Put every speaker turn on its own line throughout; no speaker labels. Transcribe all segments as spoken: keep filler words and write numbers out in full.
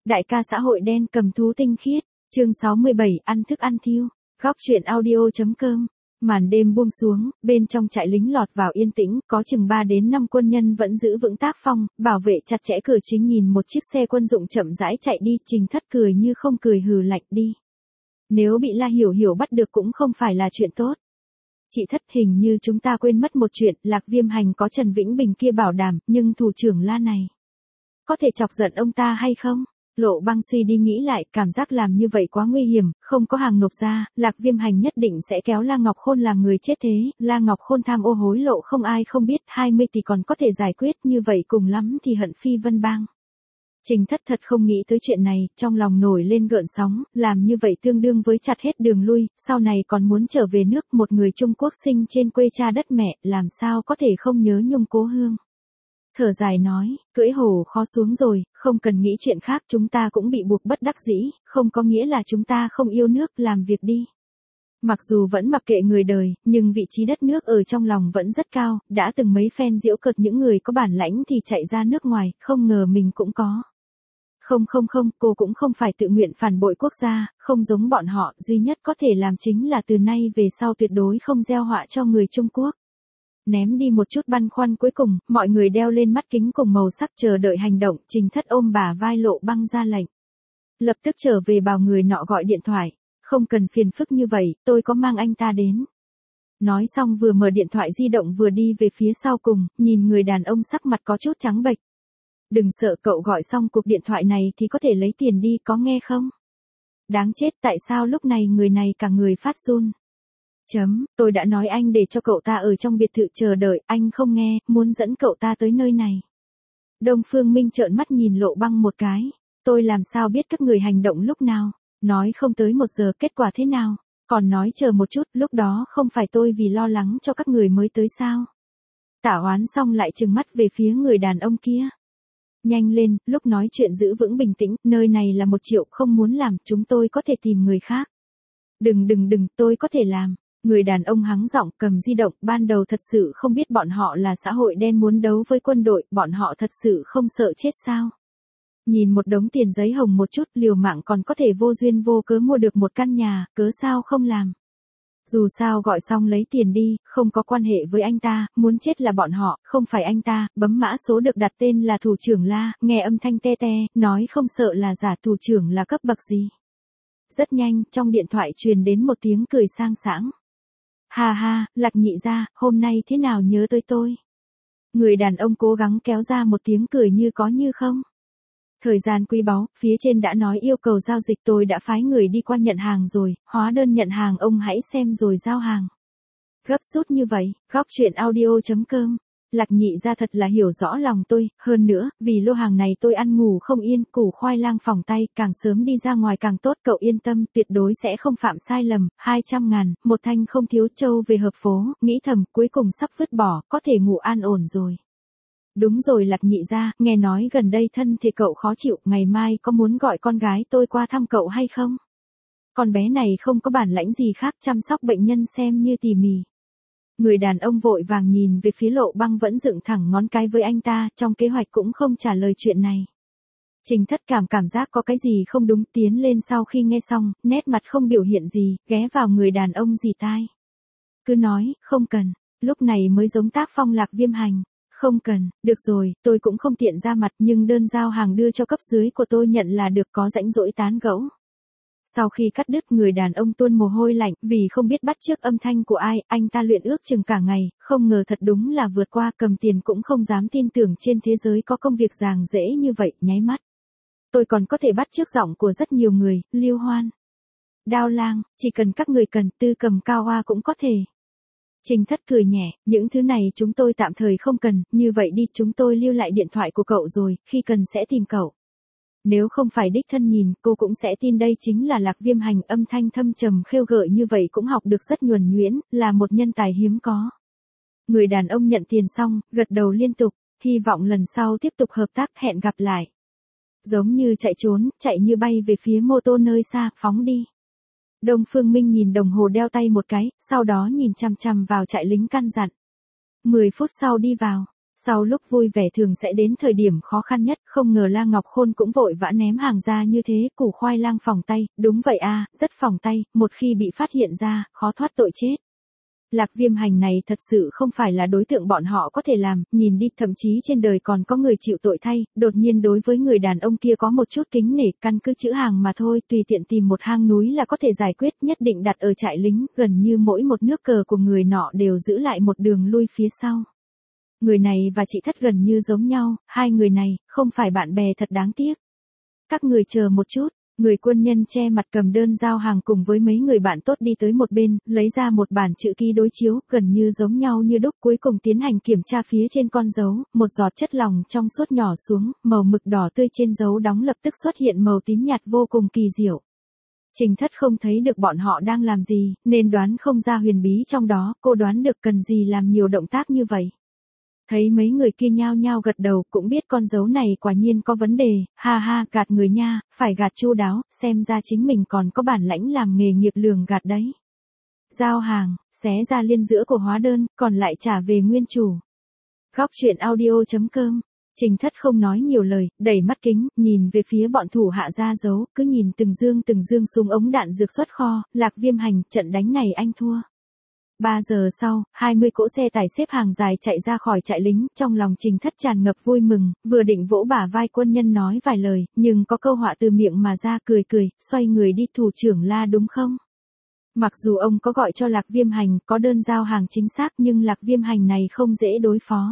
Đại ca xã hội đen cầm thú tinh khiết, chương sáu mươi bảy, ăn thức ăn thiêu. Góc truyện audio.com. Màn đêm buông xuống, bên trong trại lính lọt vào yên tĩnh, có chừng ba đến năm quân nhân vẫn giữ vững tác phong, bảo vệ chặt chẽ cửa chính. Nhìn một chiếc xe quân dụng chậm rãi chạy đi, Trình Thất cười như không cười, hừ lạnh đi. Nếu bị La Hiểu Hiểu bắt được cũng không phải là chuyện tốt. Chị Thất, hình như chúng ta quên mất một chuyện, Lạc Viêm Hành có Trần Vĩnh Bình kia bảo đảm, nhưng thủ trưởng La này có thể chọc giận ông ta hay không? Lộ Băng suy đi nghĩ lại, cảm giác làm như vậy quá nguy hiểm, không có hàng nộp ra, Lạc Viêm Hành nhất định sẽ kéo La Ngọc Khôn làm người chết thế. La Ngọc Khôn tham ô hối lộ không ai không biết, hai mươi tỷ còn có thể giải quyết, như vậy cùng lắm thì hận Phi Vân Bang. Trình Thất thật không nghĩ tới chuyện này, trong lòng nổi lên gợn sóng, làm như vậy tương đương với chặt hết đường lui, sau này còn muốn trở về nước, một người Trung Quốc sinh trên quê cha đất mẹ, làm sao có thể không nhớ nhung cố hương. Thở dài nói, cưỡi hổ khó xuống rồi, không cần nghĩ chuyện khác, chúng ta cũng bị buộc bất đắc dĩ, không có nghĩa là chúng ta không yêu nước, làm việc đi. Mặc dù vẫn mặc kệ người đời, nhưng vị trí đất nước ở trong lòng vẫn rất cao, đã từng mấy phen giễu cợt những người có bản lãnh thì chạy ra nước ngoài, không ngờ mình cũng có. Không không không, cô cũng không phải tự nguyện phản bội quốc gia, không giống bọn họ, duy nhất có thể làm chính là từ nay về sau tuyệt đối không gieo họa cho người Trung Quốc. Ném đi một chút băn khoăn, cuối cùng, mọi người đeo lên mắt kính cùng màu sắc chờ đợi hành động. Trình Thất ôm bả vai Lộ Băng ra lệnh. Lập tức trở về bảo người nọ gọi điện thoại. Không cần phiền phức như vậy, tôi có mang anh ta đến. Nói xong vừa mở điện thoại di động vừa đi về phía sau cùng, nhìn người đàn ông sắc mặt có chút trắng bệch. Đừng sợ, cậu gọi xong cuộc điện thoại này thì có thể lấy tiền đi, có nghe không? Đáng chết, tại sao lúc này người này cả người phát run. Chấm, tôi đã nói anh để cho cậu ta ở trong biệt thự chờ đợi, anh không nghe, muốn dẫn cậu ta tới nơi này. Đông Phương Minh trợn mắt nhìn Lộ Băng một cái. Tôi làm sao biết các người hành động lúc nào? Nói không tới một giờ, kết quả thế nào? Còn nói chờ một chút, lúc đó không phải tôi vì lo lắng cho các người mới tới sao? Tả Oán xong lại trừng mắt về phía người đàn ông kia. Nhanh lên, lúc nói chuyện giữ vững bình tĩnh, nơi này là một triệu, không muốn làm, chúng tôi có thể tìm người khác. Đừng đừng đừng, tôi có thể làm. Người đàn ông hắng giọng, cầm di động, ban đầu thật sự không biết bọn họ là xã hội đen muốn đấu với quân đội, bọn họ thật sự không sợ chết sao? Nhìn một đống tiền giấy hồng một chút, liều mạng còn có thể vô duyên vô cớ mua được một căn nhà, cớ sao không làm? Dù sao gọi xong lấy tiền đi, không có quan hệ với anh ta, muốn chết là bọn họ, không phải anh ta. Bấm mã số được đặt tên là thủ trưởng La, nghe âm thanh te te, nói không sợ là giả. Thủ trưởng là cấp bậc gì? Rất nhanh, trong điện thoại truyền đến một tiếng cười sang sảng. Ha ha, Lạc nhị gia, hôm nay thế nào nhớ tới tôi? Người đàn ông cố gắng kéo ra một tiếng cười như có như không. Thời gian quý báu, phía trên đã nói yêu cầu giao dịch, tôi đã phái người đi qua nhận hàng rồi, hóa đơn nhận hàng ông hãy xem rồi giao hàng. Gấp rút như vậy, góc truyện audio.com. Lạc nhị gia thật là hiểu rõ lòng tôi, hơn nữa, vì lô hàng này tôi ăn ngủ không yên, củ khoai lang phỏng tay, càng sớm đi ra ngoài càng tốt, cậu yên tâm, tuyệt đối sẽ không phạm sai lầm. Hai trăm ngàn, một thanh không thiếu, trâu về hợp phố, nghĩ thầm, cuối cùng sắp vứt bỏ, có thể ngủ an ổn rồi. Đúng rồi Lạc nhị gia, nghe nói gần đây thân thể cậu khó chịu, ngày mai có muốn gọi con gái tôi qua thăm cậu hay không? Con bé này không có bản lãnh gì khác, chăm sóc bệnh nhân xem như tỉ mỉ. Người đàn ông vội vàng nhìn về phía Lộ Băng vẫn dựng thẳng ngón cái với anh ta, trong kế hoạch cũng không trả lời chuyện này. Trình Thất cảm cảm giác có cái gì không đúng, tiến lên sau khi nghe xong, nét mặt không biểu hiện gì, ghé vào người đàn ông dì tai. Cứ nói, không cần, lúc này mới giống tác phong Lạc Viêm Hành. Không cần, được rồi, tôi cũng không tiện ra mặt, nhưng đơn giao hàng đưa cho cấp dưới của tôi nhận là được, có rãnh rỗi tán gẫu. Sau khi cắt đứt, người đàn ông tuôn mồ hôi lạnh, vì không biết bắt chước âm thanh của ai, anh ta luyện ước chừng cả ngày, không ngờ thật đúng là vượt qua, cầm tiền cũng không dám tin tưởng trên thế giới có công việc dàng dễ như vậy, nháy mắt. Tôi còn có thể bắt chước giọng của rất nhiều người, Liêu Hoan, Đao Lang, chỉ cần các người cần, Tư Cầm Cao Hoa cũng có thể. Trình Thất cười nhẹ, những thứ này chúng tôi tạm thời không cần, như vậy đi, chúng tôi lưu lại điện thoại của cậu rồi, khi cần sẽ tìm cậu. Nếu không phải đích thân nhìn, cô cũng sẽ tin đây chính là Lạc Viêm Hành, âm thanh thâm trầm khêu gợi như vậy cũng học được rất nhuần nhuyễn, là một nhân tài hiếm có. Người đàn ông nhận tiền xong, gật đầu liên tục, hy vọng lần sau tiếp tục hợp tác, hẹn gặp lại. Giống như chạy trốn, chạy như bay về phía mô tô nơi xa, phóng đi. Đông Phương Minh nhìn đồng hồ đeo tay một cái, sau đó nhìn chằm chằm vào trại lính căn dặn. Mười phút sau đi vào. Sau lúc vui vẻ thường sẽ đến thời điểm khó khăn nhất, không ngờ La Ngọc Khôn cũng vội vã ném hàng ra như thế, củ khoai lang phỏng tay, đúng vậy a, rất phỏng tay, một khi bị phát hiện ra, khó thoát tội chết. Lạc Viêm Hành này thật sự không phải là đối tượng bọn họ có thể làm, nhìn đi, thậm chí trên đời còn có người chịu tội thay, đột nhiên đối với người đàn ông kia có một chút kính nể, căn cứ chữ hàng mà thôi, tùy tiện tìm một hang núi là có thể giải quyết, nhất định đặt ở trại lính, gần như mỗi một nước cờ của người nọ đều giữ lại một đường lui phía sau. Người này và chị Thất gần như giống nhau, hai người này, không phải bạn bè thật đáng tiếc. Các người chờ một chút. Người quân nhân che mặt cầm đơn giao hàng cùng với mấy người bạn tốt đi tới một bên, lấy ra một bản chữ ký đối chiếu, gần như giống nhau như đúc, cuối cùng tiến hành kiểm tra phía trên con dấu, một giọt chất lỏng trong suốt nhỏ xuống, màu mực đỏ tươi trên dấu đóng lập tức xuất hiện màu tím nhạt vô cùng kỳ diệu. Trình Thất không thấy được bọn họ đang làm gì, nên đoán không ra huyền bí trong đó, cô đoán được cần gì làm nhiều động tác như vậy. Thấy mấy người kia nhao nhao gật đầu, cũng biết con dấu này quả nhiên có vấn đề, ha ha, gạt người nha, phải gạt chu đáo, xem ra chính mình còn có bản lãnh làm nghề nghiệp lường gạt đấy. Giao hàng, xé ra liên giữa của hóa đơn, còn lại trả về nguyên chủ. Góc truyện audio chấm com. Trình Thất không nói nhiều lời, đẩy mắt kính, nhìn về phía bọn thủ hạ ra dấu, cứ nhìn từng dương từng dương súng ống đạn dược xuất kho, Lạc Viêm Hành, trận đánh này anh thua. Ba giờ sau, hai mươi cỗ xe tải xếp hàng dài chạy ra khỏi trại lính, trong lòng Trình Thất tràn ngập vui mừng, vừa định vỗ bả vai quân nhân nói vài lời, nhưng có câu họa từ miệng mà ra, cười cười, xoay người đi. Thủ trưởng La đúng không? Mặc dù ông có gọi cho Lạc Viêm Hành, có đơn giao hàng chính xác, nhưng Lạc Viêm Hành này không dễ đối phó.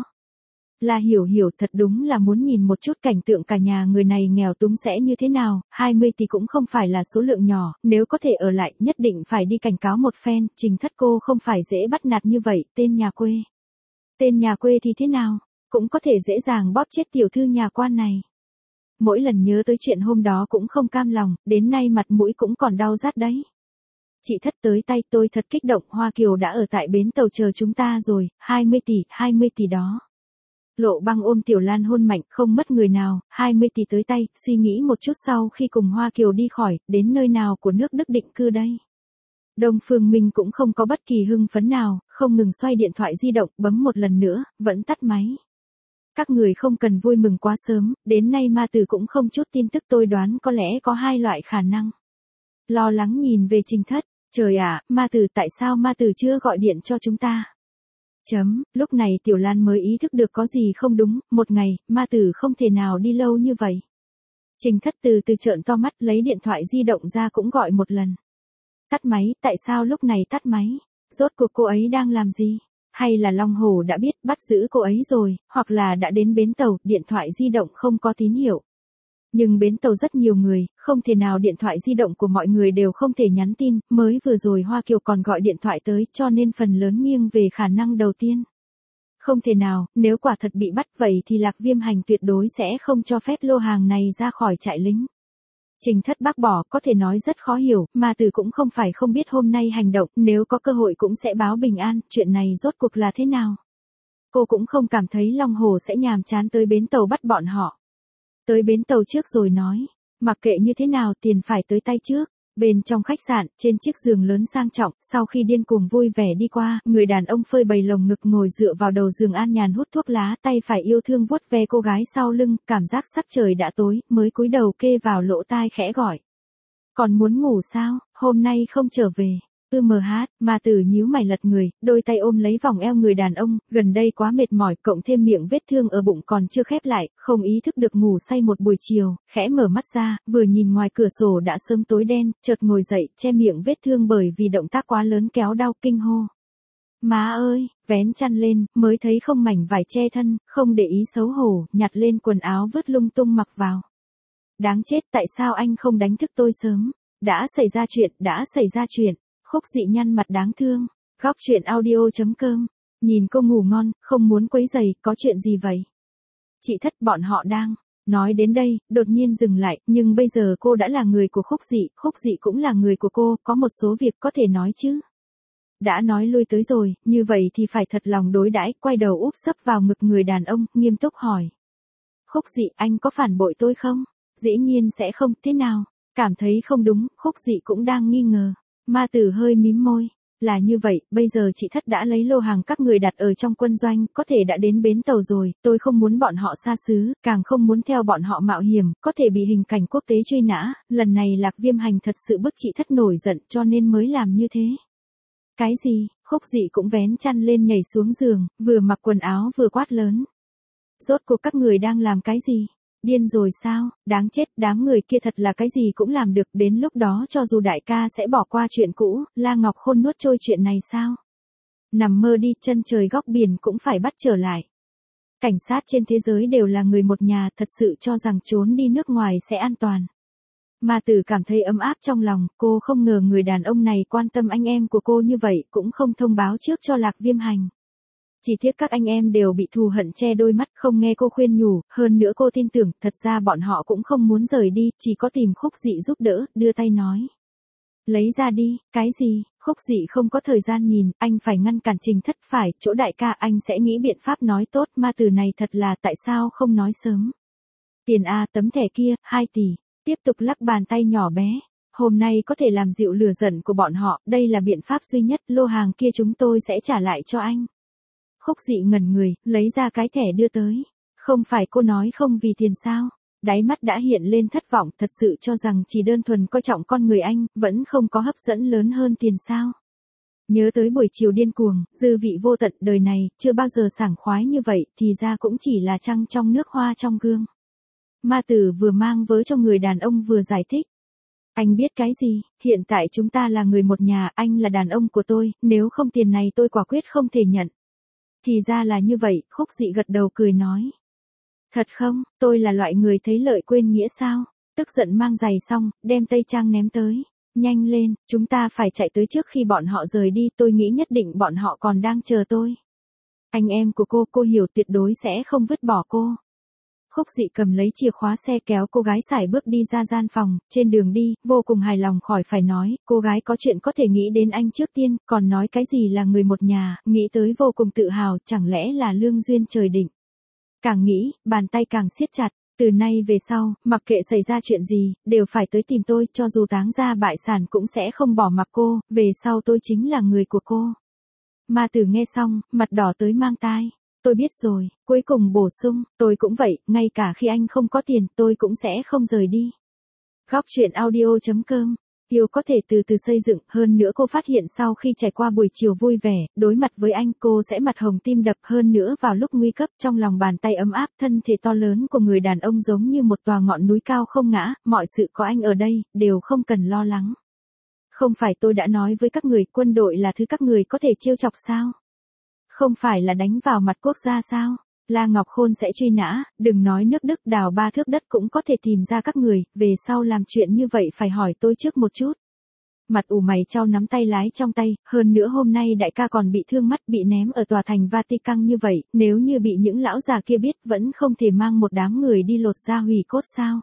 La Hiểu Hiểu thật đúng là muốn nhìn một chút cảnh tượng cả nhà người này nghèo túng sẽ như thế nào, hai mươi tỷ cũng không phải là số lượng nhỏ, nếu có thể ở lại, nhất định phải đi cảnh cáo một phen, Trình Thất cô không phải dễ bắt nạt như vậy, tên nhà quê. Tên nhà quê thì thế nào, cũng có thể dễ dàng bóp chết tiểu thư nhà quan này. Mỗi lần nhớ tới chuyện hôm đó cũng không cam lòng, đến nay mặt mũi cũng còn đau rát đấy. Chị Thất tới tay tôi thật kích động, Hoa Kiều đã ở tại bến tàu chờ chúng ta rồi, hai mươi tỷ, hai mươi tỷ đó. Lộ Băng ôm Tiểu Lan hôn mạnh, không mất người nào, hai mươi tỷ tới tay, suy nghĩ một chút sau khi cùng Hoa Kiều đi khỏi, đến nơi nào của nước Đức định cư đây. Đông Phương Minh cũng không có bất kỳ hưng phấn nào, không ngừng xoay điện thoại di động, bấm một lần nữa, vẫn tắt máy. Các người không cần vui mừng quá sớm, đến nay ma tử cũng không chút tin tức, tôi đoán có lẽ có hai loại khả năng. Lo lắng nhìn về Trình Thất, trời ạ, ma tử tại sao ma tử chưa gọi điện cho chúng ta? Chấm, lúc này Tiểu Lan mới ý thức được có gì không đúng, một ngày, ma tử không thể nào đi lâu như vậy. Trình Thất từ từ trợn to mắt, lấy điện thoại di động ra cũng gọi một lần. Tắt máy, tại sao lúc này tắt máy? Rốt cuộc cô ấy đang làm gì? Hay là Long Hổ đã biết, bắt giữ cô ấy rồi, hoặc là đã đến bến tàu, điện thoại di động không có tín hiệu. Nhưng bến tàu rất nhiều người, không thể nào điện thoại di động của mọi người đều không thể nhắn tin, mới vừa rồi Hoa Kiều còn gọi điện thoại tới, cho nên phần lớn nghiêng về khả năng đầu tiên. Không thể nào, nếu quả thật bị bắt vậy thì Lạc Viêm Hành tuyệt đối sẽ không cho phép lô hàng này ra khỏi trại lính. Trình Thất bác bỏ, có thể nói rất khó hiểu, mà Từ cũng không phải không biết hôm nay hành động, nếu có cơ hội cũng sẽ báo bình an, chuyện này rốt cuộc là thế nào. Cô cũng không cảm thấy Long Hồ sẽ nhàm chán tới bến tàu bắt bọn họ. Tới bến tàu trước rồi nói, mặc kệ như thế nào tiền phải tới tay trước. Bên trong khách sạn, trên chiếc giường lớn sang trọng, sau khi điên cuồng vui vẻ đi qua, người đàn ông phơi bày lồng ngực ngồi dựa vào đầu giường an nhàn hút thuốc lá, tay phải yêu thương vuốt ve cô gái sau lưng, cảm giác sắc trời đã tối, mới cúi đầu kê vào lỗ tai khẽ gọi. Còn muốn ngủ sao, hôm nay không trở về. Ư mờ hát, mà Tử nhíu mày lật người, đôi tay ôm lấy vòng eo người đàn ông, gần đây quá mệt mỏi, cộng thêm miệng vết thương ở bụng còn chưa khép lại, không ý thức được ngủ say một buổi chiều, khẽ mở mắt ra, vừa nhìn ngoài cửa sổ đã sớm tối đen, chợt ngồi dậy, che miệng vết thương bởi vì động tác quá lớn kéo đau, kinh hô. Má ơi, vén chăn lên, mới thấy không mảnh vải che thân, không để ý xấu hổ, nhặt lên quần áo vứt lung tung mặc vào. Đáng chết, tại sao anh không đánh thức tôi sớm? Đã xảy ra chuyện, đã xảy ra chuyện. Khúc Dị nhăn mặt đáng thương. Góc truyện audio chấm com. Nhìn cô ngủ ngon, không muốn quấy giày, có chuyện gì vậy? Chị Thất, bọn họ đang. Nói đến đây, đột nhiên dừng lại, nhưng bây giờ cô đã là người của Khúc Dị, Khúc Dị cũng là người của cô, có một số việc có thể nói chứ. Đã nói lui tới rồi, như vậy thì phải thật lòng đối đãi, quay đầu úp sấp vào ngực người đàn ông, nghiêm túc hỏi. Khúc Dị, anh có phản bội tôi không? Dĩ nhiên sẽ không, thế nào? Cảm thấy không đúng, Khúc Dị cũng đang nghi ngờ. Ma Tử hơi mím môi. là như vậy, bây giờ chị thất đã lấy lô hàng các người đặt ở trong quân doanh, có thể đã đến bến tàu rồi, tôi không muốn bọn họ xa xứ, càng không muốn theo bọn họ mạo hiểm, có thể bị hình cảnh quốc tế truy nã, lần này Lạc Viêm Hành thật sự bức chị thất nổi giận cho nên mới làm như thế. Cái gì, Khúc Dị cũng vén chăn lên nhảy xuống giường, vừa mặc quần áo vừa quát lớn. Rốt cuộc các người đang làm cái gì? Điên rồi sao, đáng chết, đám người kia thật là cái gì cũng làm được, đến lúc đó cho dù đại ca sẽ bỏ qua chuyện cũ, La Ngọc Khôn nuốt trôi chuyện này sao? Nằm mơ đi, chân trời góc biển cũng phải bắt trở lại. Cảnh sát trên thế giới đều là người một nhà, thật sự cho rằng trốn đi nước ngoài sẽ an toàn. Ma Tử cảm thấy ấm áp trong lòng, cô không ngờ người đàn ông này quan tâm anh em của cô như vậy, cũng không thông báo trước cho Lạc Viêm Hành. Chỉ tiếc các anh em đều bị thù hận che đôi mắt, không nghe cô khuyên nhủ, hơn nữa cô tin tưởng, thật ra bọn họ cũng không muốn rời đi, chỉ có tìm Khúc Dị giúp đỡ, đưa tay nói. Lấy ra đi, cái gì, Khúc Dị không có thời gian nhìn, anh phải ngăn cản Trình Thất, phải, chỗ đại ca anh sẽ nghĩ biện pháp nói tốt, Ma Tử này thật là tại sao không nói sớm. Tiền A, tấm thẻ kia, hai tỷ, tiếp tục lắc bàn tay nhỏ bé. Hôm nay có thể làm dịu lửa giận của bọn họ, đây là biện pháp duy nhất, lô hàng kia chúng tôi sẽ trả lại cho anh. Khúc Dị ngẩn người, lấy ra cái thẻ đưa tới. Không phải cô nói không vì tiền sao? Đáy mắt đã hiện lên thất vọng, thật sự cho rằng chỉ đơn thuần coi trọng con người anh, vẫn không có hấp dẫn lớn hơn tiền sao? Nhớ tới buổi chiều điên cuồng, dư vị vô tận, đời này, chưa bao giờ sảng khoái như vậy, thì ra cũng chỉ là trăng trong nước, hoa trong gương. Ma Tử vừa mang vớ cho người đàn ông vừa giải thích. Anh biết cái gì, hiện tại chúng ta là người một nhà, anh là đàn ông của tôi, nếu không tiền này tôi quả quyết không thể nhận. Thì ra là như vậy, Khúc Dị gật đầu cười nói. Thật không, tôi là loại người thấy lợi quên nghĩa sao? Tức giận mang giày xong, đem tây trang ném tới. Nhanh lên, chúng ta phải chạy tới trước khi bọn họ rời đi, tôi nghĩ nhất định bọn họ còn đang chờ tôi. Anh em của cô, cô hiểu tuyệt đối sẽ không vứt bỏ cô. Khúc Dị cầm lấy chìa khóa xe kéo cô gái sải bước đi ra gian phòng, trên đường đi, vô cùng hài lòng khỏi phải nói, cô gái có chuyện có thể nghĩ đến anh trước tiên, còn nói cái gì là người một nhà, nghĩ tới vô cùng tự hào, chẳng lẽ là lương duyên trời định. Càng nghĩ, bàn tay càng siết chặt, từ nay về sau, mặc kệ xảy ra chuyện gì, đều phải tới tìm tôi, cho dù táng ra bại sản cũng sẽ không bỏ mặc cô, về sau tôi chính là người của cô. Ma Tử nghe xong, mặt đỏ tới mang tai. Tôi biết rồi, cuối cùng bổ sung, tôi cũng vậy, ngay cả khi anh không có tiền, tôi cũng sẽ không rời đi. Góc truyện audio chấm com, yêu có thể từ từ xây dựng, hơn nữa cô phát hiện sau khi trải qua buổi chiều vui vẻ, đối mặt với anh cô sẽ mặt hồng tim đập, hơn nữa vào lúc nguy cấp, trong lòng bàn tay ấm áp, thân thể to lớn của người đàn ông giống như một tòa ngọn núi cao không ngã, mọi sự có anh ở đây, đều không cần lo lắng. Không phải tôi đã nói với các người, quân đội là thứ các người có thể trêu chọc sao? Không phải là đánh vào mặt quốc gia sao? La Ngọc Khôn sẽ truy nã, đừng nói nước Đức đào ba thước đất cũng có thể tìm ra các người, về sau làm chuyện như vậy phải hỏi tôi trước một chút. Mặt ủ mày chau nắm tay lái trong tay, hơn nữa hôm nay đại ca còn bị thương mắt, bị ném ở tòa thành Vatican như vậy, nếu như bị những lão già kia biết vẫn không thể mang một đám người đi lột da hủy cốt sao?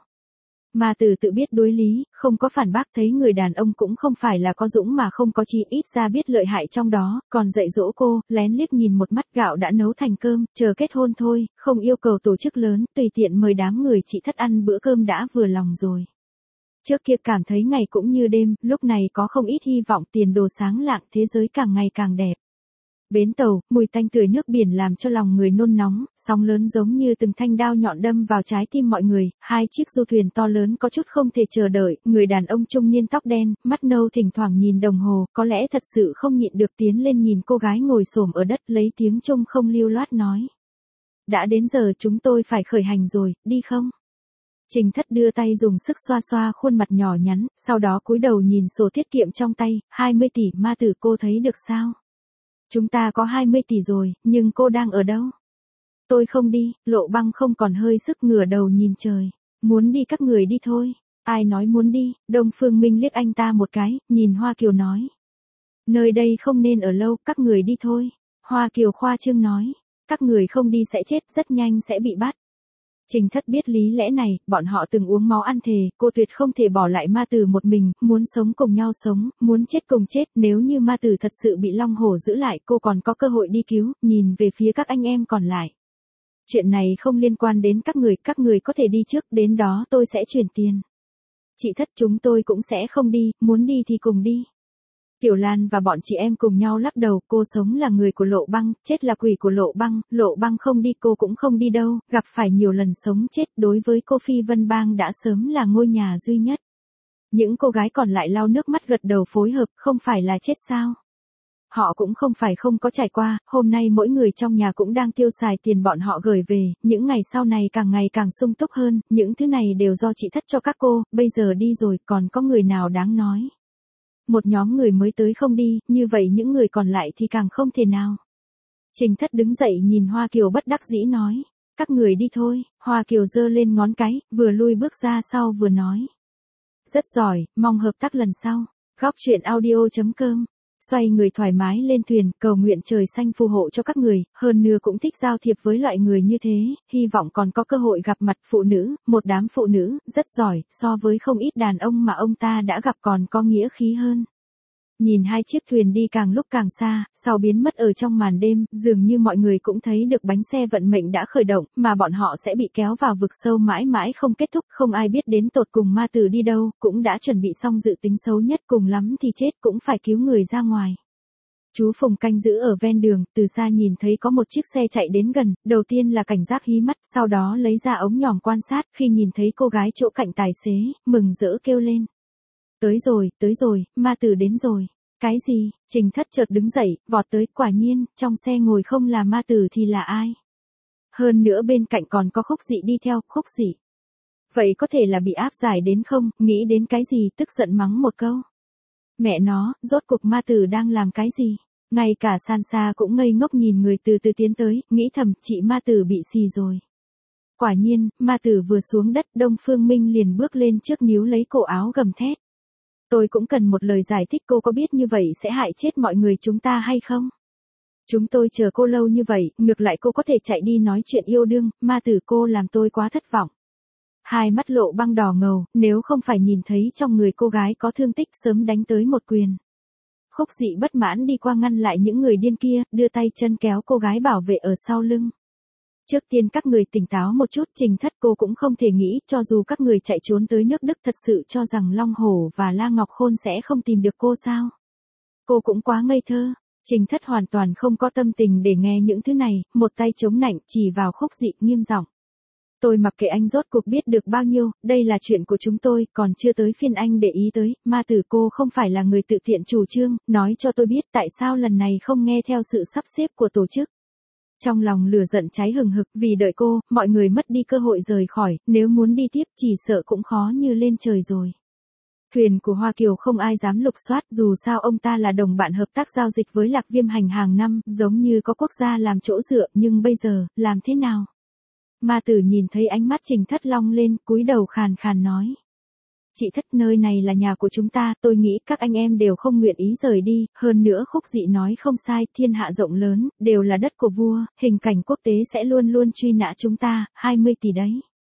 Ma Tử tự biết đối lý, không có phản bác, thấy người đàn ông cũng không phải là có dũng mà không có chi, ít ra biết lợi hại trong đó, còn dạy dỗ cô, lén liếc nhìn một mắt, gạo đã nấu thành cơm, chờ kết hôn thôi, không yêu cầu tổ chức lớn, tùy tiện mời đám người chị thất ăn bữa cơm đã vừa lòng rồi. Trước kia cảm thấy ngày cũng như đêm, lúc này có không ít hy vọng, tiền đồ sáng lạng, thế giới càng ngày càng đẹp. Bến tàu, mùi tanh tưởi nước biển làm cho lòng người nôn nóng, sóng lớn giống như từng thanh đao nhọn đâm vào trái tim mọi người, hai chiếc du thuyền to lớn có chút không thể chờ đợi, người đàn ông trung niên tóc đen, mắt nâu thỉnh thoảng nhìn đồng hồ, có lẽ thật sự không nhịn được tiến lên nhìn cô gái ngồi xổm ở đất, lấy tiếng Trung không lưu loát nói. Đã đến giờ chúng tôi phải khởi hành rồi, đi không? Trình Thất đưa tay dùng sức xoa xoa khuôn mặt nhỏ nhắn, sau đó cúi đầu nhìn sổ tiết kiệm trong tay, hai mươi tỷ, Ma Tử cô thấy được sao? Chúng ta có hai mươi tỷ rồi, nhưng cô đang ở đâu? Tôi không đi, Lộ Băng không còn hơi sức, ngửa đầu nhìn trời. Muốn đi các người đi thôi. Ai nói muốn đi? Đông Phương Minh liếc anh ta một cái, nhìn Hoa Kiều nói. Nơi đây không nên ở lâu, các người đi thôi. Hoa Kiều khoa trương nói. Các người không đi sẽ chết, rất nhanh sẽ bị bắt. Trình Thất biết lý lẽ này, bọn họ từng uống máu ăn thề, cô tuyệt không thể bỏ lại Ma Tử một mình, muốn sống cùng nhau sống, muốn chết cùng chết, nếu như Ma Tử thật sự bị Long Hổ giữ lại, cô còn có cơ hội đi cứu, nhìn về phía các anh em còn lại. Chuyện này không liên quan đến các người, các người có thể đi trước, đến đó tôi sẽ chuyển tiền. Chị Thất chúng tôi cũng sẽ không đi, muốn đi thì cùng đi. Tiểu Lan và bọn chị em cùng nhau lắc đầu, cô sống là người của Lộ Băng, chết là quỷ của Lộ Băng, Lộ Băng không đi cô cũng không đi đâu, gặp phải nhiều lần sống chết, đối với cô Phi Vân Bang đã sớm là ngôi nhà duy nhất. Những cô gái còn lại lau nước mắt gật đầu phối hợp, không phải là chết sao? Họ cũng không phải không có trải qua, hôm nay mỗi người trong nhà cũng đang tiêu xài tiền bọn họ gửi về, những ngày sau này càng ngày càng sung túc hơn, những thứ này đều do chị Thất cho các cô, bây giờ đi rồi, còn có người nào đáng nói. Một nhóm người mới tới không đi, như vậy những người còn lại thì càng không thể nào. Trình Thất đứng dậy nhìn Hoa Kiều bất đắc dĩ nói, các người đi thôi, Hoa Kiều giơ lên ngón cái, vừa lui bước ra sau vừa nói. Rất giỏi, mong hợp tác lần sau. Góc truyện audio chấm com. Xoay người thoải mái lên thuyền, cầu nguyện trời xanh phù hộ cho các người, hơn nữa cũng thích giao thiệp với loại người như thế, hy vọng còn có cơ hội gặp mặt phụ nữ, một đám phụ nữ, rất giỏi, so với không ít đàn ông mà ông ta đã gặp còn có nghĩa khí hơn. Nhìn hai chiếc thuyền đi càng lúc càng xa, sau biến mất ở trong màn đêm, dường như mọi người cũng thấy được bánh xe vận mệnh đã khởi động, mà bọn họ sẽ bị kéo vào vực sâu mãi mãi không kết thúc, không ai biết đến tột cùng ma tử đi đâu, cũng đã chuẩn bị xong dự tính xấu nhất, cùng lắm thì chết cũng phải cứu người ra ngoài. Chú Phùng canh giữ ở ven đường, từ xa nhìn thấy có một chiếc xe chạy đến gần, đầu tiên là cảnh giác hí mắt, sau đó lấy ra ống nhòm quan sát, khi nhìn thấy cô gái chỗ cạnh tài xế, mừng rỡ kêu lên. Tới rồi, tới rồi, ma tử đến rồi. Cái gì? Trình Thất chợt đứng dậy, vọt tới, quả nhiên, trong xe ngồi không là ma tử thì là ai? Hơn nữa bên cạnh còn có Khúc Dị đi theo, Khúc Dị. Vậy có thể là bị áp giải đến không, nghĩ đến cái gì, tức giận mắng một câu. Mẹ nó, rốt cuộc ma tử đang làm cái gì? Ngay cả Sansa cũng ngây ngốc nhìn người từ từ tiến tới, nghĩ thầm, chị ma tử bị xì rồi. Quả nhiên, ma tử vừa xuống đất, Đông Phương Minh liền bước lên trước níu lấy cổ áo gầm thét. Tôi cũng cần một lời giải thích, cô có biết như vậy sẽ hại chết mọi người chúng ta hay không? Chúng tôi chờ cô lâu như vậy, ngược lại cô có thể chạy đi nói chuyện yêu đương, ma tử cô làm tôi quá thất vọng. Hai mắt Lộ Băng đỏ ngầu, nếu không phải nhìn thấy trong người cô gái có thương tích sớm đánh tới một quyền. Khúc Dị bất mãn đi qua ngăn lại những người điên kia, đưa tay chân kéo cô gái bảo vệ ở sau lưng. Trước tiên các người tỉnh táo một chút, Trình Thất cô cũng không thể nghĩ, cho dù các người chạy trốn tới nước Đức thật sự cho rằng Long Hổ và La Ngọc Khôn sẽ không tìm được cô sao? Cô cũng quá ngây thơ. Trình Thất hoàn toàn không có tâm tình để nghe những thứ này, một tay chống nạnh chỉ vào Khúc Dị nghiêm giọng. Tôi mặc kệ anh rốt cuộc biết được bao nhiêu, đây là chuyện của chúng tôi, còn chưa tới phiên anh để ý tới, ma tử cô không phải là người tự tiện chủ trương, nói cho tôi biết tại sao lần này không nghe theo sự sắp xếp của tổ chức. Trong lòng lửa giận cháy hừng hực, vì đợi cô, mọi người mất đi cơ hội rời khỏi, nếu muốn đi tiếp chỉ sợ cũng khó như lên trời rồi. Thuyền của Hoa Kiều không ai dám lục soát, dù sao ông ta là đồng bạn hợp tác giao dịch với Lạc Viêm Hành hàng năm, giống như có quốc gia làm chỗ dựa, nhưng bây giờ, làm thế nào? Ma tử nhìn thấy ánh mắt Trình Thất long lên, cúi đầu khàn khàn nói. Chị Thất, nơi này là nhà của chúng ta, tôi nghĩ các anh em đều không nguyện ý rời đi, hơn nữa Khúc Dị nói không sai, thiên hạ rộng lớn, đều là đất của vua, hình cảnh quốc tế sẽ luôn luôn truy nã chúng ta, hai mươi tỷ đấy.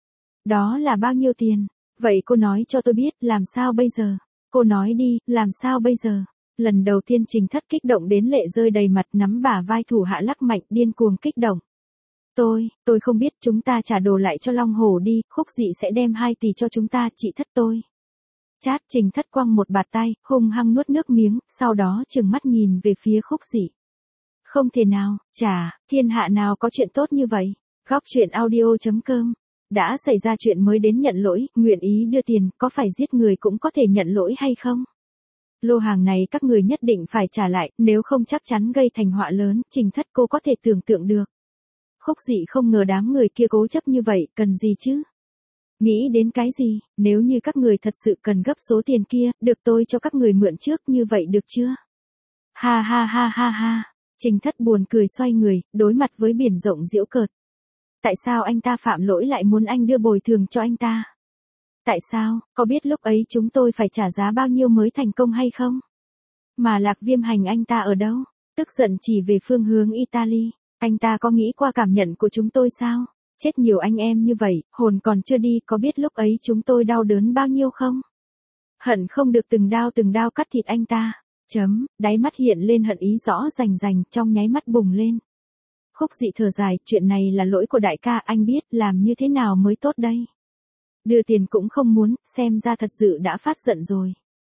Đó là bao nhiêu tiền? Vậy cô nói cho tôi biết, làm sao bây giờ? Cô nói đi, làm sao bây giờ? Lần đầu tiên Trình Thất kích động đến lệ rơi đầy mặt, nắm bả vai thủ hạ lắc mạnh, điên cuồng kích động. Tôi, tôi không biết, chúng ta trả đồ lại cho Long Hổ đi, Khúc Dị sẽ đem hai tỷ cho chúng ta, chị Thất tôi. Chát, Trình Thất quăng một bạt tay, hung hăng nuốt nước miếng, sau đó trừng mắt nhìn về phía Khúc Dị. Không thể nào, chả, thiên hạ nào có chuyện tốt như vậy. Góc truyện audio chấm com. Đã xảy ra chuyện mới đến nhận lỗi, nguyện ý đưa tiền, có phải giết người cũng có thể nhận lỗi hay không? Lô hàng này các người nhất định phải trả lại, nếu không chắc chắn gây thành họa lớn, Trình Thất cô có thể tưởng tượng được. Khúc Dị không ngờ đám người kia cố chấp như vậy, cần gì chứ? Nghĩ đến cái gì, nếu như các người thật sự cần gấp số tiền kia, được tôi cho các người mượn trước, như vậy được chưa? Ha ha ha ha ha, Trình Thất buồn cười xoay người, đối mặt với biển rộng giễu cợt. Tại sao anh ta phạm lỗi lại muốn anh đưa bồi thường cho anh ta? Tại sao, có biết lúc ấy chúng tôi phải trả giá bao nhiêu mới thành công hay không? Mà Lạc Viêm Hành anh ta ở đâu? Tức giận chỉ về phương hướng Italy. Anh ta có nghĩ qua cảm nhận của chúng tôi sao? Chết nhiều anh em như vậy, hồn còn chưa đi, có biết lúc ấy chúng tôi đau đớn bao nhiêu không? Hận không được từng đao từng đao cắt thịt anh ta. Chấm, đáy mắt hiện lên hận ý rõ rành rành, trong nháy mắt bùng lên. Khúc Dị thở dài, chuyện này là lỗi của đại ca, anh biết, làm như thế nào mới tốt đây? Đưa tiền cũng không muốn, xem ra thật sự đã phát giận rồi.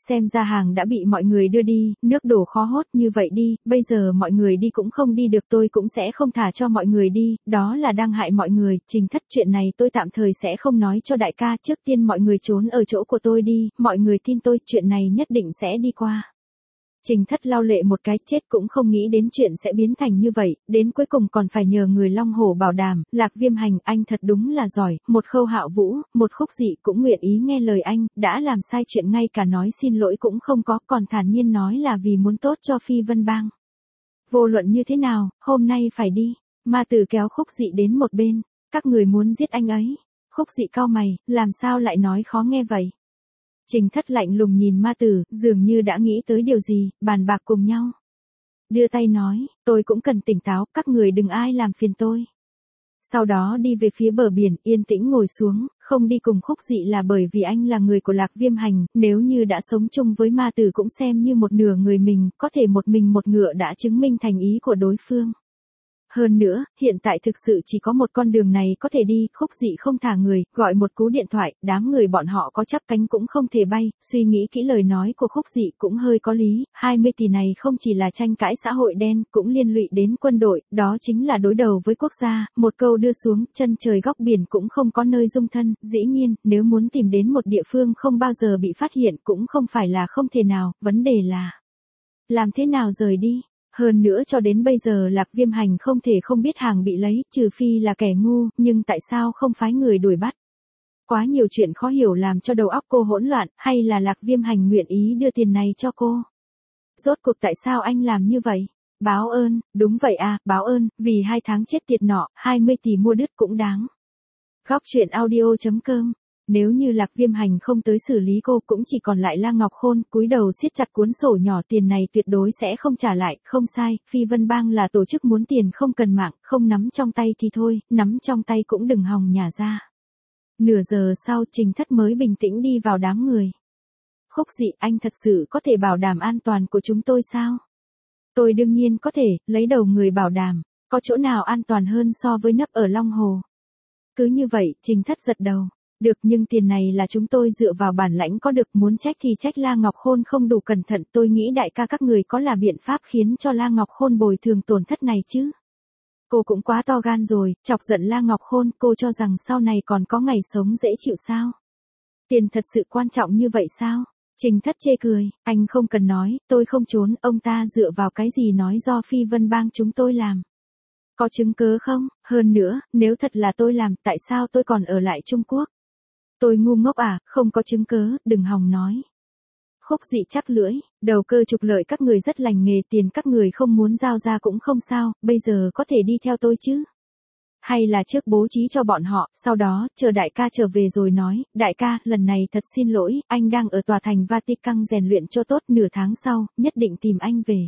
xem ra hàng đã bị mọi người đưa đi, nước đổ khó hốt như vậy đi, bây giờ mọi người đi cũng không đi được tôi cũng sẽ không thả cho mọi người đi, đó là đang hại mọi người, Trình Thất chuyện này tôi tạm thời sẽ không nói cho đại ca, trước tiên mọi người trốn ở chỗ của tôi đi, mọi người tin tôi, chuyện này nhất định sẽ đi qua. Trình Thất lau lệ một cái, chết cũng không nghĩ đến chuyện sẽ biến thành như vậy, đến cuối cùng còn phải nhờ người Long Hổ bảo đảm, Lạc Viêm Hành, anh thật đúng là giỏi, một Khâu Hạo Vũ, một Khúc Dị cũng nguyện ý nghe lời anh, đã làm sai chuyện ngay cả nói xin lỗi cũng không có, còn thản nhiên nói là vì muốn tốt cho Phi Vân Bang. Vô luận như thế nào, hôm nay phải đi, Ma Tử kéo Khúc Dị đến một bên, các người muốn giết anh ấy. Khúc Dị cau mày, làm sao lại nói khó nghe vậy? Trình Thất lạnh lùng nhìn Ma Tử, dường như đã nghĩ tới điều gì, bàn bạc cùng nhau. Đưa tay nói, tôi cũng cần tỉnh táo, các người đừng ai làm phiền tôi. Sau đó đi về phía bờ biển, yên tĩnh ngồi xuống, không đi cùng Khúc Dị là bởi vì anh là người của Lạc Viêm Hành, nếu như đã sống chung với Ma Tử cũng xem như một nửa người mình, có thể một mình một ngựa đã chứng minh thành ý của đối phương. Hơn nữa, hiện tại thực sự chỉ có một con đường này có thể đi, Khúc Dị không thả người, gọi một cú điện thoại, đám người bọn họ có chắp cánh cũng không thể bay, suy nghĩ kỹ lời nói của Khúc Dị cũng hơi có lý, hai mươi tỷ này không chỉ là tranh cãi xã hội đen, cũng liên lụy đến quân đội, đó chính là đối đầu với quốc gia, một câu đưa xuống, chân trời góc biển cũng không có nơi dung thân, dĩ nhiên, nếu muốn tìm đến một địa phương không bao giờ bị phát hiện cũng không phải là không thể nào, vấn đề là làm thế nào rời đi. Hơn nữa cho đến bây giờ Lạc Viêm Hành không thể không biết hàng bị lấy, trừ phi là kẻ ngu, nhưng tại sao không phái người đuổi bắt? Quá nhiều chuyện khó hiểu làm cho đầu óc cô hỗn loạn, hay là Lạc Viêm Hành nguyện ý đưa tiền này cho cô? Rốt cuộc tại sao anh làm như vậy? Báo ơn, đúng vậy à, báo ơn, vì hai tháng chết tiệt nọ, hai mươi tỷ mua đứt cũng đáng. Góc truyện audio chấm com. Nếu như Lạc Viêm Hành không tới xử lý cô cũng chỉ còn lại La Ngọc Khôn, cúi đầu siết chặt cuốn sổ nhỏ, tiền này tuyệt đối sẽ không trả lại, không sai, Phi Vân Bang là tổ chức muốn tiền không cần mạng, không nắm trong tay thì thôi, nắm trong tay cũng đừng hòng nhả ra. Nửa giờ sau Trình Thất mới bình tĩnh đi vào đám người. Khúc Dị, anh thật sự có thể bảo đảm an toàn của chúng tôi sao? Tôi đương nhiên có thể, lấy đầu người bảo đảm, có chỗ nào an toàn hơn so với nấp ở Long Hồ? Cứ như vậy, Trình Thất giật đầu. Được, nhưng tiền này là chúng tôi dựa vào bản lãnh có được, muốn trách thì trách La Ngọc Khôn không đủ cẩn thận, tôi nghĩ đại ca các người có là biện pháp khiến cho La Ngọc Khôn bồi thường tổn thất này chứ. Cô cũng quá to gan rồi, chọc giận La Ngọc Khôn, cô cho rằng sau này còn có ngày sống dễ chịu sao? Tiền thật sự quan trọng như vậy sao? Trình Thất chê cười, anh không cần nói, tôi không trốn, ông ta dựa vào cái gì nói do Phi Vân Bang chúng tôi làm. Có chứng cứ không? Hơn nữa, nếu thật là tôi làm, tại sao tôi còn ở lại Trung Quốc? Tôi ngu ngốc à, không có chứng cứ, đừng hòng nói. Khúc Dị chắc lưỡi, đầu cơ trục lợi các người rất lành nghề, tiền các người không muốn giao ra cũng không sao, bây giờ có thể đi theo tôi chứ. Hay là trước bố trí cho bọn họ, sau đó, chờ đại ca trở về rồi nói, đại ca, lần này thật xin lỗi, anh đang ở tòa thành Vatican rèn luyện cho tốt, nửa tháng sau, nhất định tìm anh về.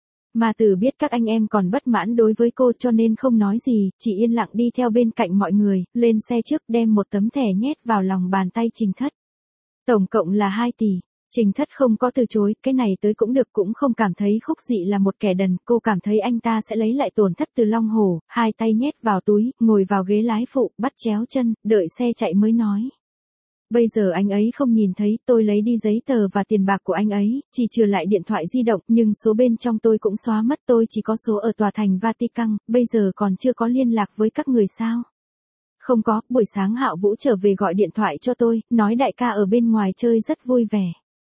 Ma Tử biết các anh em còn bất mãn đối với cô cho nên không nói gì, chỉ yên lặng đi theo bên cạnh mọi người, lên xe trước đem một tấm thẻ nhét vào lòng bàn tay Trình Thất. Tổng cộng là hai tỷ. Trình Thất không có từ chối, cái này tới cũng được, cũng không cảm thấy Khúc Dị là một kẻ đần, cô cảm thấy anh ta sẽ lấy lại tổn thất từ Long Hồ, hai tay nhét vào túi, ngồi vào ghế lái phụ, bắt chéo chân, đợi xe chạy mới nói. Bây giờ anh ấy không nhìn thấy, tôi lấy đi giấy tờ và tiền bạc của anh ấy, chỉ trừ lại điện thoại di động, nhưng số bên trong tôi cũng xóa mất, tôi chỉ có số ở tòa thành Vatican, bây giờ còn chưa có liên lạc với các người sao? Không có, buổi sáng Hạo Vũ trở về gọi điện thoại cho tôi, nói đại ca ở bên ngoài chơi rất vui vẻ.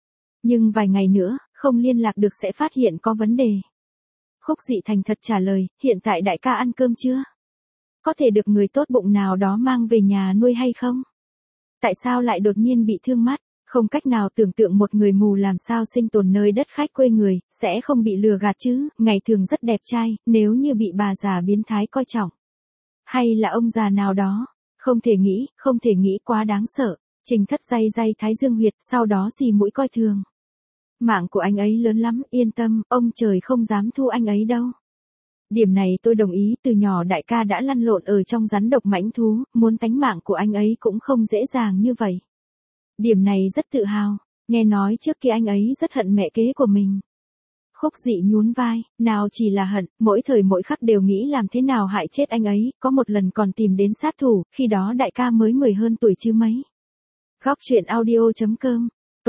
Nhưng vài ngày nữa, không liên lạc được sẽ phát hiện có vấn đề. Khúc Dị thành thật trả lời, hiện tại đại ca ăn cơm chưa? Có thể được người tốt bụng nào đó mang về nhà nuôi hay không? Tại sao lại đột nhiên bị thương mắt? Không cách nào tưởng tượng một người mù làm sao sinh tồn nơi đất khách quê người, sẽ không bị lừa gạt chứ, ngày thường rất đẹp trai, nếu như bị bà già biến thái coi trọng. Hay là ông già nào đó? Không thể nghĩ, không thể nghĩ, quá đáng sợ. Trình Thất day day thái dương huyệt, sau đó xì mũi coi thường. Mạng của anh ấy lớn lắm, yên tâm, ông trời không dám thu anh ấy đâu. Điểm này tôi đồng ý, từ nhỏ đại ca đã lăn lộn ở trong rắn độc mãnh thú, muốn tánh mạng của anh ấy cũng không dễ dàng như vậy. Điểm này rất tự hào, nghe nói trước kia anh ấy rất hận mẹ kế của mình. Khúc Dị nhún vai, nào chỉ là hận, mỗi thời mỗi khắc đều nghĩ làm thế nào hại chết anh ấy, có một lần còn tìm đến sát thủ, khi đó đại ca mới mười hơn tuổi chứ mấy. Góc truyện audio chấm com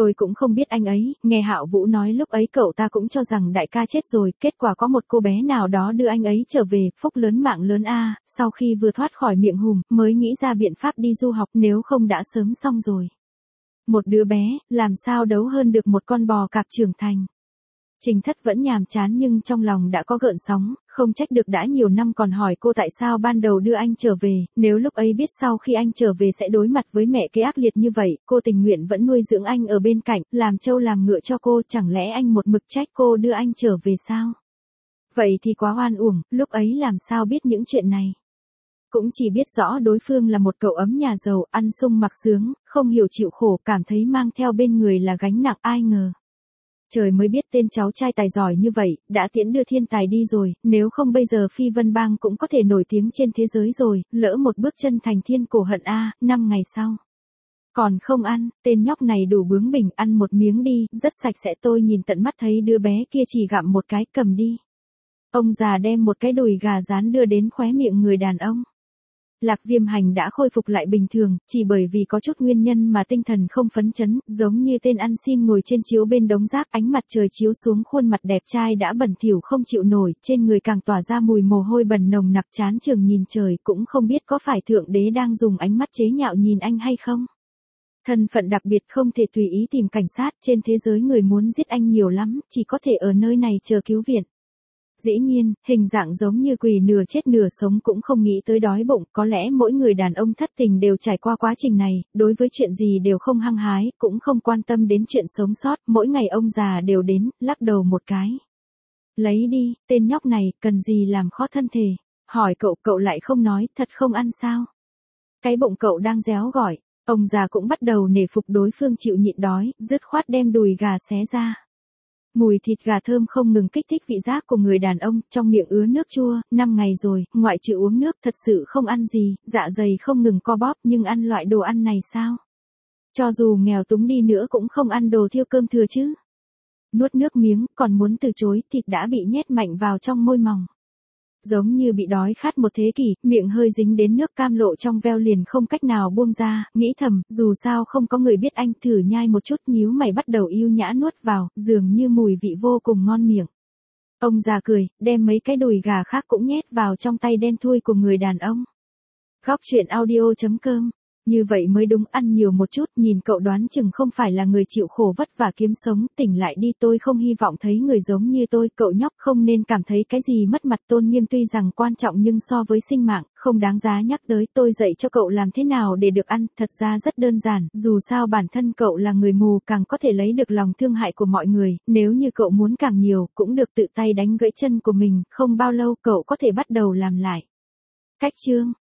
Tôi cũng không biết anh ấy, nghe Hạo Vũ nói lúc ấy cậu ta cũng cho rằng đại ca chết rồi, kết quả có một cô bé nào đó đưa anh ấy trở về, phúc lớn mạng lớn a, sau khi vừa thoát khỏi miệng hùm, mới nghĩ ra biện pháp đi du học, nếu không đã sớm xong rồi. Một đứa bé, làm sao đấu hơn được một con bò cạp trưởng thành. Trình Thất vẫn nhàm chán nhưng trong lòng đã có gợn sóng, không trách được đã nhiều năm còn hỏi cô tại sao ban đầu đưa anh trở về, nếu lúc ấy biết sau khi anh trở về sẽ đối mặt với mẹ kế ác liệt như vậy, cô tình nguyện vẫn nuôi dưỡng anh ở bên cạnh, làm trâu làm ngựa cho cô, chẳng lẽ anh một mực trách cô đưa anh trở về sao? Vậy thì quá oan uổng, lúc ấy làm sao biết những chuyện này? Cũng chỉ biết rõ đối phương là một cậu ấm nhà giàu, ăn sung mặc sướng, không hiểu chịu khổ, cảm thấy mang theo bên người là gánh nặng, ai ngờ. Trời mới biết tên cháu trai tài giỏi như vậy, đã tiễn đưa thiên tài đi rồi, nếu không bây giờ Phi Vân Bang cũng có thể nổi tiếng trên thế giới rồi, lỡ một bước chân thành thiên cổ hận a, năm ngày sau. Còn không ăn, tên nhóc này đủ bướng bỉnh, ăn một miếng đi, rất sạch sẽ, tôi nhìn tận mắt thấy đứa bé kia chỉ gặm một cái, cầm đi. Ông già đem một cái đùi gà rán đưa đến khóe miệng người đàn ông. Lạc Viêm Hành đã khôi phục lại bình thường, chỉ bởi vì có chút nguyên nhân mà tinh thần không phấn chấn, giống như tên ăn xin ngồi trên chiếu bên đống rác, ánh mặt trời chiếu xuống khuôn mặt đẹp trai đã bẩn thỉu không chịu nổi, trên người càng tỏa ra mùi mồ hôi bẩn nồng nặc, chán chường nhìn trời, cũng không biết có phải thượng đế đang dùng ánh mắt chế nhạo nhìn anh hay không. Thân phận đặc biệt không thể tùy ý tìm cảnh sát, trên thế giới người muốn giết anh nhiều lắm, chỉ có thể ở nơi này chờ cứu viện. Dĩ nhiên, hình dạng giống như quỷ nửa chết nửa sống cũng không nghĩ tới đói bụng, có lẽ mỗi người đàn ông thất tình đều trải qua quá trình này, đối với chuyện gì đều không hăng hái, cũng không quan tâm đến chuyện sống sót, mỗi ngày ông già đều đến, lắc đầu một cái. Lấy đi, tên nhóc này, cần gì làm khó thân thể, hỏi cậu, cậu lại không nói, thật không ăn sao? Cái bụng cậu đang réo gọi, ông già cũng bắt đầu nể phục đối phương chịu nhịn đói, dứt khoát đem đùi gà xé ra. Mùi thịt gà thơm không ngừng kích thích vị giác của người đàn ông, trong miệng ứa nước chua, năm ngày rồi, ngoại trừ uống nước thật sự không ăn gì, dạ dày không ngừng co bóp nhưng ăn loại đồ ăn này sao? Cho dù nghèo túng đi nữa cũng không ăn đồ thiêu cơm thừa chứ. Nuốt nước miếng, còn muốn từ chối, thịt đã bị nhét mạnh vào trong môi mỏng. Giống như bị đói khát một thế kỷ, miệng hơi dính đến nước cam lộ trong veo liền không cách nào buông ra, nghĩ thầm, dù sao không có người biết anh, thử nhai một chút, nhíu mày bắt đầu yêu nhã nuốt vào, dường như mùi vị vô cùng ngon miệng. Ông già cười, đem mấy cái đùi gà khác cũng nhét vào trong tay đen thui của người đàn ông. Góc truyện audio chấm com. Như vậy mới đúng, ăn nhiều một chút, nhìn cậu đoán chừng không phải là người chịu khổ vất vả kiếm sống, tỉnh lại đi, tôi không hy vọng thấy người giống như tôi, cậu nhóc không nên cảm thấy cái gì mất mặt, tôn nghiêm tuy rằng quan trọng nhưng so với sinh mạng, không đáng giá nhắc tới, tôi dạy cho cậu làm thế nào để được ăn, thật ra rất đơn giản, dù sao bản thân cậu là người mù càng có thể lấy được lòng thương hại của mọi người, nếu như cậu muốn càng nhiều, cũng được tự tay đánh gãy chân của mình, không bao lâu cậu có thể bắt đầu làm lại. Cách chương